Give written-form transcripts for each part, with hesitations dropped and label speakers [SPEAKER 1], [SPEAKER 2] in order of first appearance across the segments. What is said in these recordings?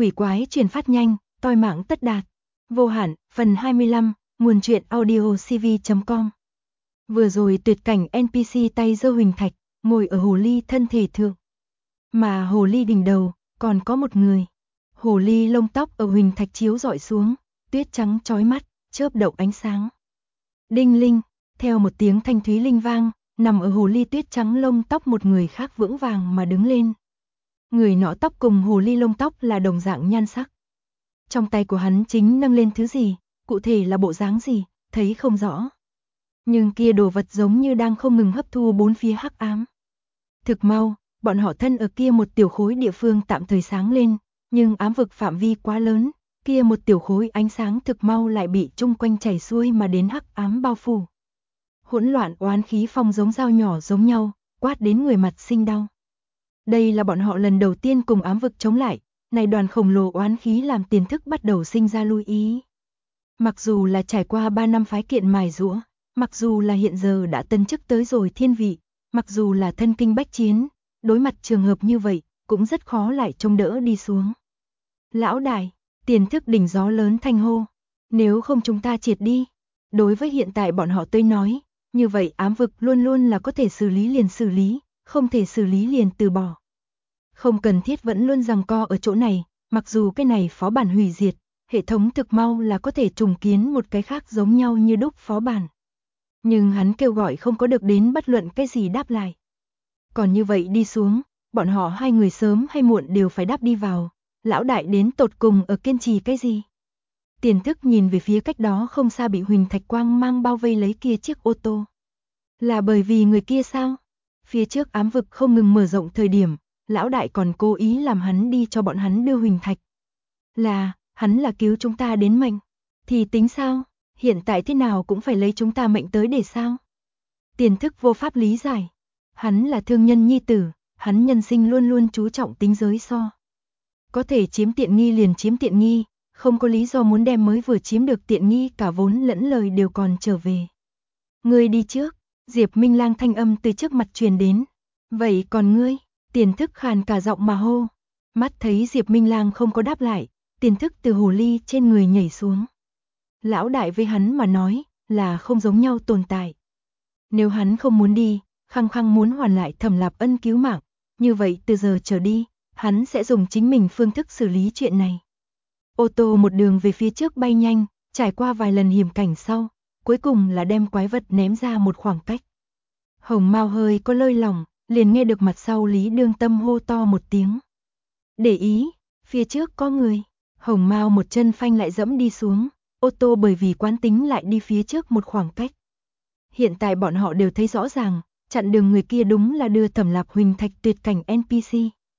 [SPEAKER 1] quỷ quái truyền phát nhanh, toi mạng tất đạt. Vô hạn, phần 25, nguồn truyện audio cv.com. Vừa rồi tuyệt cảnh NPC tay giơ huỳnh thạch, ngồi ở hồ ly thân thể thượng. Mà hồ ly đỉnh đầu, còn có một người. Hồ ly lông tóc ở huỳnh thạch chiếu rọi xuống, tuyết trắng chói mắt, chớp động ánh sáng. Đinh linh, theo một tiếng thanh thúy linh vang, nằm ở hồ ly tuyết trắng lông tóc một người khác vững vàng mà đứng lên. Người nọ tóc cùng hồ ly lông tóc là đồng dạng nhan sắc. Trong tay của hắn chính nâng lên thứ gì, cụ thể là bộ dáng gì, thấy không rõ. Nhưng kia đồ vật giống như đang không ngừng hấp thu bốn phía hắc ám. Thực mau, bọn họ thân ở kia một tiểu khối địa phương tạm thời sáng lên, nhưng ám vực phạm vi quá lớn, kia một tiểu khối ánh sáng thực mau lại bị chung quanh chảy xuôi mà đến hắc ám bao phủ. Hỗn loạn oán khí phong giống dao nhỏ giống nhau, quát đến người mặt sinh đau. Đây là bọn họ lần đầu tiên cùng ám vực chống lại, này đoàn khổng lồ oán khí làm Tiền Thức bắt đầu sinh ra lưu ý. Mặc dù là trải qua 3 năm phái kiện mài giũa, mặc dù là hiện giờ đã tân chức tới rồi thiên vị, mặc dù là thân kinh bách chiến, đối mặt trường hợp như vậy, cũng rất khó lại trông đỡ đi xuống. Lão đại, Tiền Thức đỉnh gió lớn thanh hô, nếu không chúng ta triệt đi. Đối với hiện tại bọn họ tới nói, như vậy ám vực luôn luôn là có thể xử lý liền xử lý, không thể xử lý liền từ bỏ. Không cần thiết vẫn luôn giằng co ở chỗ này, mặc dù cái này phó bản hủy diệt, hệ thống thực mau là có thể trùng kiến một cái khác giống nhau như đúc phó bản. Nhưng hắn kêu gọi không có được đến bất luận cái gì đáp lại. Còn như vậy đi xuống, bọn họ hai người sớm hay muộn đều phải đáp đi vào, lão đại đến tột cùng ở kiên trì cái gì? Tiền Thức nhìn về phía cách đó không xa bị huỳnh thạch quang mang bao vây lấy kia chiếc ô tô. Là bởi vì người kia sao? Phía trước ám vực không ngừng mở rộng thời điểm, lão đại còn cố ý làm hắn đi cho bọn hắn đưa huỳnh thạch. Là, hắn là cứu chúng ta đến mệnh. Thì tính sao? Hiện tại thế nào cũng phải lấy chúng ta mệnh tới để sao? Tiền Thức vô pháp lý giải. Hắn là thương nhân nhi tử, hắn nhân sinh luôn luôn chú trọng tính giới so. Có thể chiếm tiện nghi liền chiếm tiện nghi, không có lý do muốn đem mới vừa chiếm được tiện nghi cả vốn lẫn lời đều còn trở về. Ngươi đi trước, Diệp Minh Lang thanh âm từ trước mặt truyền đến. Vậy còn ngươi? Tiền Thức khàn cả giọng mà hô. Mắt thấy Diệp Minh Lang không có đáp lại, Tiền Thức từ hồ ly trên người nhảy xuống. Lão đại với hắn mà nói, là không giống nhau tồn tại. Nếu hắn không muốn đi, khăng khăng muốn hoàn lại Thẩm Lạp ân cứu mạng, như vậy từ giờ trở đi, hắn sẽ dùng chính mình phương thức xử lý chuyện này. Ô tô một đường về phía trước bay nhanh, trải qua vài lần hiểm cảnh sau, cuối cùng là đem quái vật ném ra một khoảng cách. Hồng Mao hơi có lơi lỏng, liền nghe được mặt sau Lý Đương Tâm hô to một tiếng. Để ý, phía trước có người. Hồng Mao một chân phanh lại dẫm đi xuống, ô tô bởi vì quán tính lại đi phía trước một khoảng cách. Hiện tại bọn họ đều thấy rõ ràng, chặn đường người kia đúng là đưa Thẩm Lạp huỳnh thạch tuyệt cảnh NPC.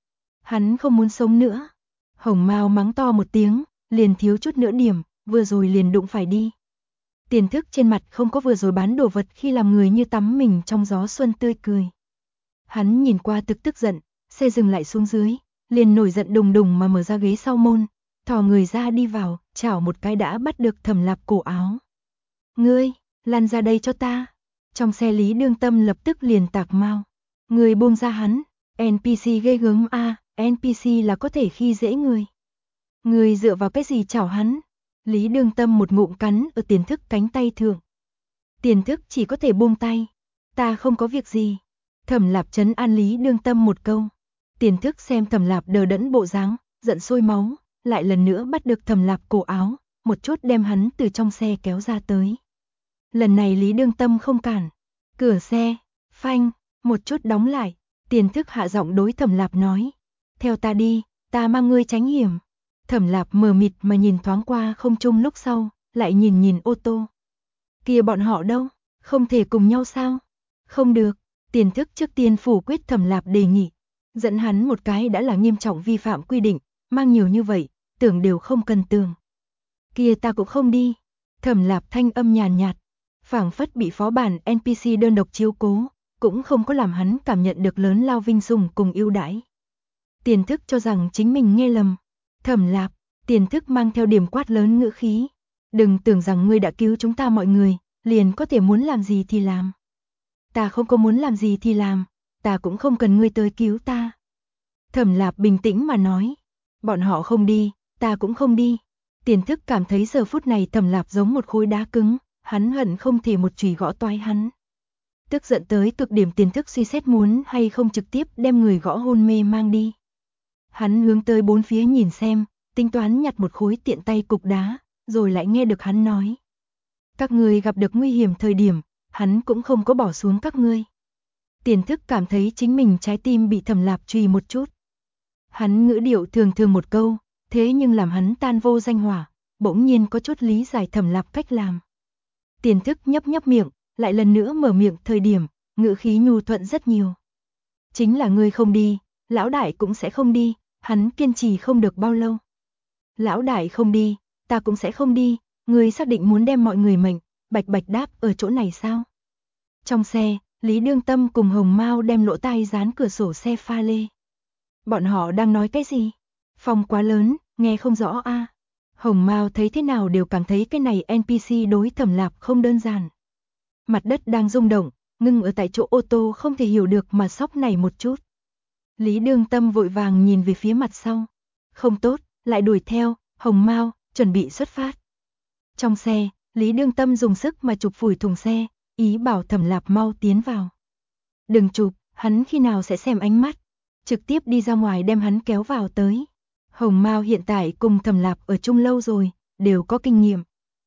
[SPEAKER 1] Hắn không muốn sống nữa. Hồng Mao mắng to một tiếng, liền thiếu chút nữa điểm, vừa rồi liền đụng phải đi. Tiền Thức trên mặt không có vừa rồi bán đồ vật khi làm người như tắm mình trong gió xuân tươi cười. Hắn nhìn qua tức giận, xe dừng lại xuống dưới, liền nổi giận đùng đùng mà mở ra ghế sau môn, thò người ra đi vào, chảo một cái đã bắt được Thẩm Lạp cổ áo. Ngươi, lăn ra đây cho ta. Trong xe Lý Đương Tâm lập tức liền tạc mau. Người buông ra hắn, NPC ghê gớm a, NPC là có thể khi dễ người. Người dựa vào cái gì chảo hắn? Lý Đương Tâm một ngụm cắn ở Tiền Thức cánh tay thượng. Tiền Thức chỉ có thể buông tay. Ta không có việc gì. Thẩm Lạp trấn an Lý Đương Tâm một câu. Tiền Thức xem Thẩm Lạp đờ đẫn bộ dáng, giận sôi máu, lại lần nữa bắt được Thẩm Lạp cổ áo, một chút đem hắn từ trong xe kéo ra tới. Lần này Lý Đương Tâm không cản. Cửa xe, phanh, một chút đóng lại. Tiền Thức hạ giọng đối Thẩm Lạp nói. Theo ta đi, ta mang ngươi tránh hiểm. Thẩm Lạp mờ mịt mà nhìn thoáng qua không trung lúc sau, lại nhìn ô tô. Kìa bọn họ đâu, không thể cùng nhau sao? Không được, Tiền Thức trước tiên phủ quyết Thẩm Lạp đề nghị. Dẫn hắn một cái đã là nghiêm trọng vi phạm quy định, mang nhiều như vậy, tưởng đều không cần tưởng. Kia ta cũng không đi. Thẩm Lạp thanh âm nhàn nhạt, phảng phất bị phó bản NPC đơn độc chiếu cố, cũng không có làm hắn cảm nhận được lớn lao vinh sủng cùng ưu đãi. Tiền Thức cho rằng chính mình nghe lầm. Thẩm Lạp, Tiền Thức mang theo điểm quát lớn ngữ khí. Đừng tưởng rằng ngươi đã cứu chúng ta mọi người, liền có thể muốn làm gì thì làm. Ta không có muốn làm gì thì làm, ta cũng không cần ngươi tới cứu ta. Thẩm Lạp bình tĩnh mà nói. Bọn họ không đi, ta cũng không đi. Tiền thức cảm thấy giờ phút này Thẩm Lạp giống một khối đá cứng, hắn hận không thể một chùy gõ toái hắn. Tức giận tới cực điểm, Tiền thức suy xét muốn hay không trực tiếp đem người gõ hôn mê mang đi. Hắn hướng tới bốn phía nhìn xem, tính toán nhặt một khối tiện tay cục đá, rồi lại nghe được hắn nói. Các ngươi gặp được nguy hiểm thời điểm, hắn cũng không có bỏ xuống các ngươi. Tiền thức cảm thấy chính mình trái tim bị Thẩm Lạp chùy một chút. Hắn ngữ điệu thường thường một câu, thế nhưng làm hắn tan vô danh hỏa, bỗng nhiên có chút lý giải Thẩm Lạp cách làm. Tiền thức nhấp nhấp miệng, lại lần nữa mở miệng thời điểm, ngữ khí nhu thuận rất nhiều. Chính là ngươi không đi, lão đại cũng sẽ không đi, hắn kiên trì không được bao lâu. Lão đại không đi, ta cũng sẽ không đi, ngươi xác định muốn đem mọi người mệnh, bạch bạch đáp ở chỗ này sao? Trong xe, Lý Đương Tâm cùng Hồng Mao đem lỗ tai dán cửa sổ xe pha lê. Bọn họ đang nói cái gì? Phòng quá lớn, nghe không rõ a. Hồng Mao thấy thế nào đều cảm thấy cái này NPC đối Thẩm Lạp không đơn giản. Mặt đất đang rung động, ngưng ở tại chỗ ô tô không thể hiểu được mà sóc này một chút. Lý Đương Tâm vội vàng nhìn về phía mặt sau. Không tốt, lại đuổi theo, Hồng Mao, chuẩn bị xuất phát. Trong xe, Lý Đương Tâm dùng sức mà chụp phủi thùng xe, ý bảo Thẩm Lạp mau tiến vào. Đừng chụp, hắn khi nào sẽ xem ánh mắt. Trực tiếp đi ra ngoài đem hắn kéo vào tới. Hồng Mao hiện tại cùng Thẩm Lạp ở chung lâu rồi, đều có kinh nghiệm.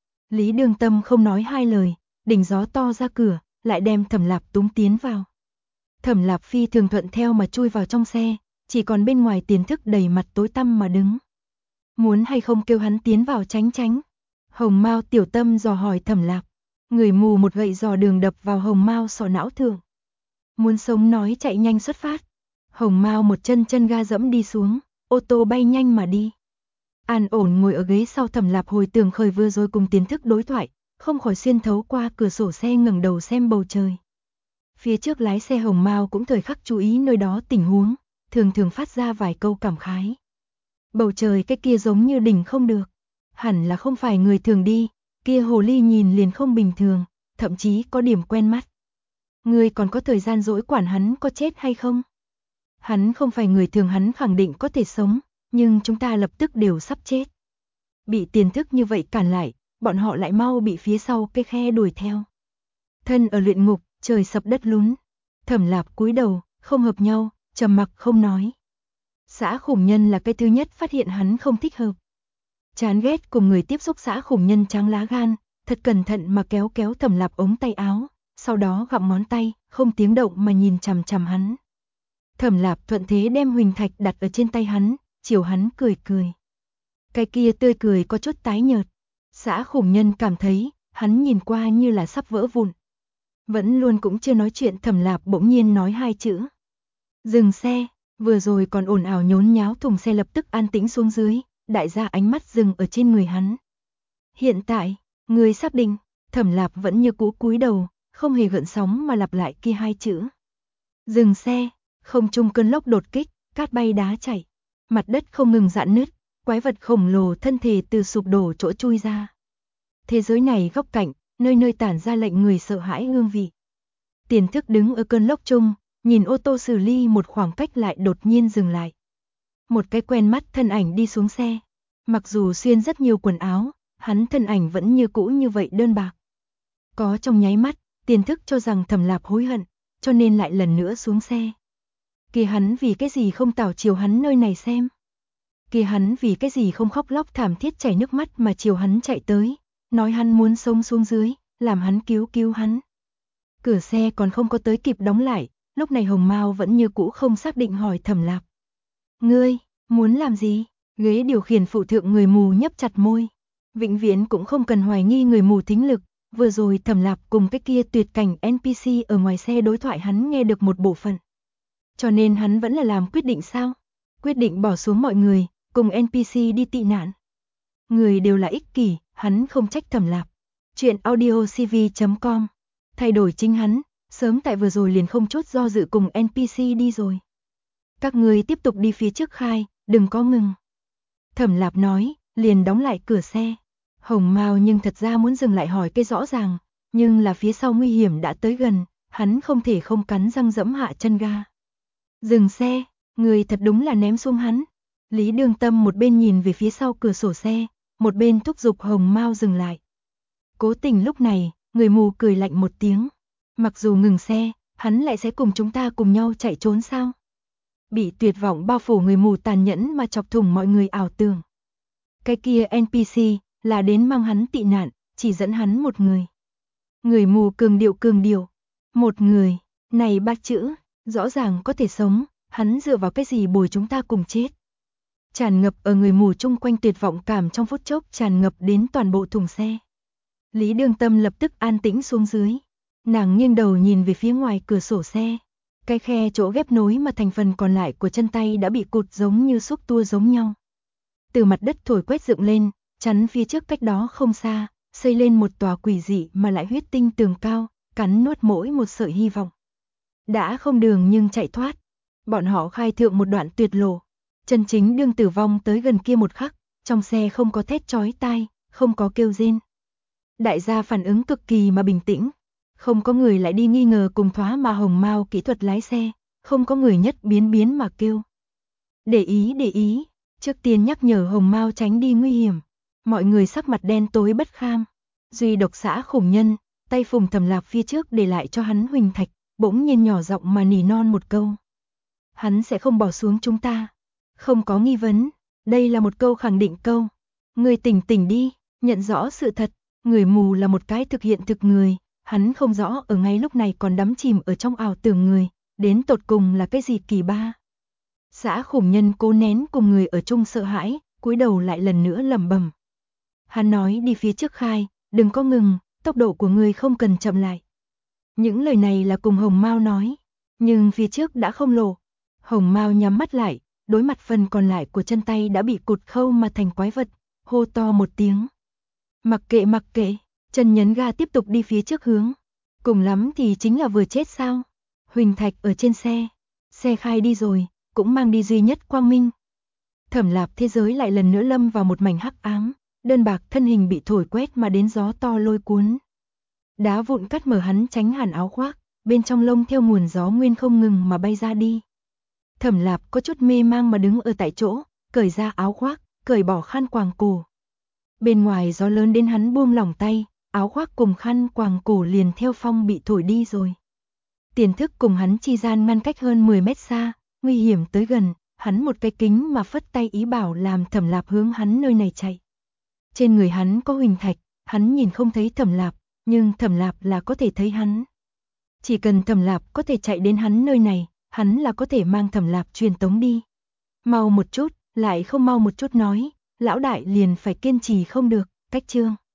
[SPEAKER 1] Lý Đương Tâm không nói hai lời, đỉnh gió to ra cửa, lại đem Thẩm Lạp túm tiến vào. Thẩm Lạp phi thường thuận theo mà chui vào trong xe, chỉ còn bên ngoài Tiền thức đầy mặt tối tăm mà đứng. Muốn hay không kêu hắn tiến vào tránh tránh. Hồng Mao tiểu tâm dò hỏi Thẩm Lạp. Người mù một gậy dò đường đập vào Hồng Mao sọ não thượng. Muốn sống nói chạy nhanh xuất phát. Hồng Mao một chân ga dẫm đi xuống, ô tô bay nhanh mà đi. An ổn ngồi ở ghế sau, Thẩm Lạp hồi tưởng khởi vừa rồi cùng Tiền thức đối thoại, không khỏi xuyên thấu qua cửa sổ xe ngẩng đầu xem bầu trời. Phía trước lái xe Hồng Mao cũng thời khắc chú ý nơi đó tình huống, thường thường phát ra vài câu cảm khái. Bầu trời cái kia giống như đỉnh không được, hẳn là không phải người thường đi, kia hồ ly nhìn liền không bình thường, thậm chí có điểm quen mắt. Ngươi còn có thời gian dỗi quản hắn có chết hay không? Hắn không phải người thường, hắn khẳng định có thể sống, nhưng chúng ta lập tức đều sắp chết. Bị Tiền thức như vậy cản lại, bọn họ lại mau bị phía sau cái khe đuổi theo. Thân ở luyện ngục, trời sập đất lún. Thẩm Lạp cúi đầu, không hợp nhau, trầm mặc không nói. Xã Khủng Nhân là cái thứ nhất phát hiện hắn không thích hợp. Chán ghét cùng người tiếp xúc Xã Khủng Nhân trắng lá gan, thật cẩn thận mà kéo kéo Thẩm Lạp ống tay áo, sau đó gặm ngón tay, không tiếng động mà nhìn chằm chằm hắn. Thẩm Lạp thuận thế đem huỳnh thạch đặt ở trên tay hắn, chiều hắn cười cười. Cái kia tươi cười có chút tái nhợt. Xã Khủng Nhân cảm thấy, hắn nhìn qua như là sắp vỡ vụn. Vẫn luôn cũng chưa nói chuyện, Thẩm Lạp bỗng nhiên nói hai chữ. Dừng xe, vừa rồi còn ồn ào nhốn nháo thùng xe lập tức an tĩnh xuống dưới, đại gia ánh mắt dừng ở trên người hắn. Hiện tại, người xác định, Thẩm Lạp vẫn như cũ cúi đầu, không hề gợn sóng mà lặp lại kia hai chữ. Dừng xe, không trung cơn lốc đột kích, cát bay đá chảy, mặt đất không ngừng rạn nứt, quái vật khổng lồ thân thể từ sụp đổ chỗ chui ra. Thế giới này góc cạnh, nơi nơi tản ra lệnh người sợ hãi hương vị. Tiền thức đứng ở cơn lốc chung, nhìn ô tô xử lý một khoảng cách lại đột nhiên dừng lại. Một cái quen mắt thân ảnh đi xuống xe. Mặc dù xuyên rất nhiều quần áo, hắn thân ảnh vẫn như cũ như vậy đơn bạc. Có trong nháy mắt, Tiền thức cho rằng Thẩm Lạp hối hận, cho nên lại lần nữa xuống xe. Kìa hắn vì cái gì không tảo chiều hắn nơi này xem. Kìa hắn vì cái gì không khóc lóc thảm thiết chảy nước mắt mà chiều hắn chạy tới, nói hắn muốn sống xuống dưới, làm hắn cứu hắn. Cửa xe còn không có tới kịp đóng lại, lúc này Hồng Mao vẫn như cũ không xác định hỏi Thẩm Lạp. Ngươi, muốn làm gì? Ghế điều khiển phụ thượng người mù nhấp chặt môi. Vĩnh viễn cũng không cần hoài nghi người mù thính lực, vừa rồi Thẩm Lạp cùng cái kia tuyệt cảnh NPC ở ngoài xe đối thoại hắn nghe được một bộ phận. Cho nên hắn vẫn là làm quyết định sao? Quyết định bỏ xuống mọi người, cùng NPC đi tị nạn. Người đều là ích kỷ, hắn không trách Thẩm Lạp. Chuyện audiocv.com. Thay đổi chính hắn, sớm tại vừa rồi liền không chút do dự cùng NPC đi rồi. Các người tiếp tục đi phía trước khai, đừng có ngừng. Thẩm Lạp nói, liền đóng lại cửa xe. Hồng Mao nhưng thật ra muốn dừng lại hỏi cái rõ ràng, nhưng là phía sau nguy hiểm đã tới gần, hắn không thể không cắn răng dẫm hạ chân ga. Dừng xe, người thật đúng là ném xuống hắn. Lý Đường Tâm một bên nhìn về phía sau cửa sổ xe, một bên thúc giục Hồng Mao dừng lại. Cố Tình lúc này, người mù cười lạnh một tiếng. Mặc dù ngừng xe, hắn lại sẽ cùng chúng ta cùng nhau chạy trốn sao? Bị tuyệt vọng bao phủ, người mù tàn nhẫn mà chọc thủng mọi người ảo tưởng. Cái kia NPC là đến mang hắn tị nạn, chỉ dẫn hắn một người. Người mù cường điệu. Một người, này ba chữ, rõ ràng có thể sống, hắn dựa vào cái gì bồi chúng ta cùng chết? Tràn ngập ở người mù chung quanh tuyệt vọng cảm trong phút chốc tràn ngập đến toàn bộ thùng xe. Lý Đường Tâm lập tức an tĩnh xuống dưới. Nàng nghiêng đầu nhìn về phía ngoài cửa sổ xe. Cái khe chỗ ghép nối mà thành phần còn lại của chân tay đã bị cụt giống như xúc tua giống nhau. Từ mặt đất thổi quét dựng lên, chắn phía trước cách đó không xa, xây lên một tòa quỷ dị mà lại huyết tinh tường cao, cắn nuốt mỗi một sợi hy vọng. Đã không đường nhưng chạy thoát. Bọn họ khai thượng một đoạn tuyệt lộ. Chân chính đương tử vong tới gần kia một khắc, trong xe không có thét chói tai, không có kêu rên. Đại gia phản ứng cực kỳ mà bình tĩnh. Không có người lại đi nghi ngờ cùng thoá mà Hồng Mao kỹ thuật lái xe, không có người nhất biến mà kêu. Để ý, trước tiên nhắc nhở Hồng Mao tránh đi nguy hiểm. Mọi người sắc mặt đen tối bất kham. Duy độc Xã Khủng Nhân, tay phùng Thẩm Lạp phía trước để lại cho hắn huỳnh thạch, bỗng nhiên nhỏ giọng mà nỉ non một câu. Hắn sẽ không bỏ xuống chúng ta. Không có nghi vấn, đây là một câu khẳng định câu. Người tỉnh đi, nhận rõ sự thật, người mù là một cái thực hiện thực người, hắn không rõ ở ngay lúc này còn đắm chìm ở trong ảo tưởng người, đến tột cùng là cái gì kỳ ba. Xã Khủng Nhân cố nén cùng người ở chung sợ hãi, cúi đầu lại lần nữa lẩm bẩm. Hắn nói đi phía trước khai, đừng có ngừng, tốc độ của người không cần chậm lại. Những lời này là cùng Hồng Mao nói, nhưng phía trước đã không lộ. Hồng Mao nhắm mắt lại, đối mặt phần còn lại của chân tay đã bị cụt khâu mà thành quái vật, hô to một tiếng. Mặc kệ, chân nhấn ga tiếp tục đi phía trước hướng. Cùng lắm thì chính là vừa chết sao? Huỳnh thạch ở trên xe khai đi rồi, cũng mang đi duy nhất quang minh. Thẩm Lạp thế giới lại lần nữa lâm vào một mảnh hắc ám, đơn bạc thân hình bị thổi quét mà đến gió to lôi cuốn. Đá vụn cắt mở hắn tránh hẳn áo khoác, bên trong lông theo nguồn gió nguyên không ngừng mà bay ra đi. Thẩm Lạp có chút mê mang mà đứng ở tại chỗ, cởi ra áo khoác, cởi bỏ khăn quàng cổ. Bên ngoài gió lớn đến hắn buông lỏng tay, áo khoác cùng khăn quàng cổ liền theo phong bị thổi đi rồi. Tiền thức cùng hắn chi gian ngăn cách hơn 10 mét xa, nguy hiểm tới gần, hắn một cái kính mà phất tay ý bảo làm Thẩm Lạp hướng hắn nơi này chạy. Trên người hắn có huỳnh thạch, hắn nhìn không thấy Thẩm Lạp, nhưng Thẩm Lạp là có thể thấy hắn. Chỉ cần Thẩm Lạp có thể chạy đến hắn nơi này, hắn là có thể mang Thẩm Lạp truyền tống đi. Mau một chút, lại không mau một chút nói, lão đại liền phải kiên trì không được, cách chương.